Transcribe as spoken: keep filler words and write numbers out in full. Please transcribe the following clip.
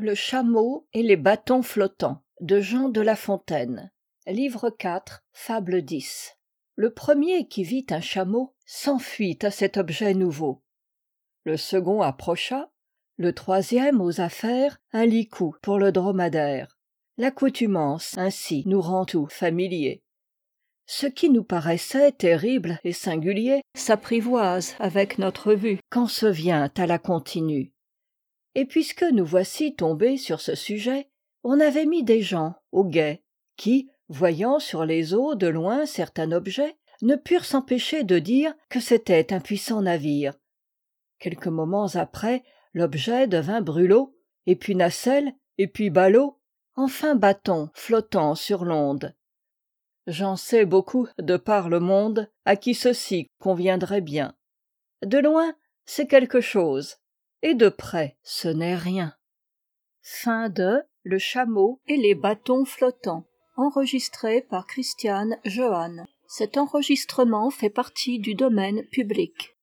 Le chameau et les bâtons flottants de Jean de La Fontaine. Livre quatre, fable dix. Le premier qui vit un chameau s'enfuit à cet objet nouveau. Le second approcha, le troisième osa faire un licou pour le dromadaire. L'accoutumance ainsi nous rend tout familier. Ce qui nous paraissait terrible et singulier s'apprivoise avec notre vue quand se vient à la continue. Et puisque nous voici tombés sur ce sujet, on avait mis des gens au guet, qui, voyant sur les eaux de loin certain objet, ne purent s'empêcher de dire que c'était un puissant navire. Quelques moments après, l'objet devint brûlot, et puis nacelle, et puis ballot, enfin bâton flottant sur l'onde. J'en sais beaucoup de par le monde, à qui ceci conviendrait bien. De loin, c'est quelque chose, et de près, ce n'est rien. Fin de Le chameau et les bâtons flottants, enregistré par Christiane Johann. Cet enregistrement fait partie du domaine public.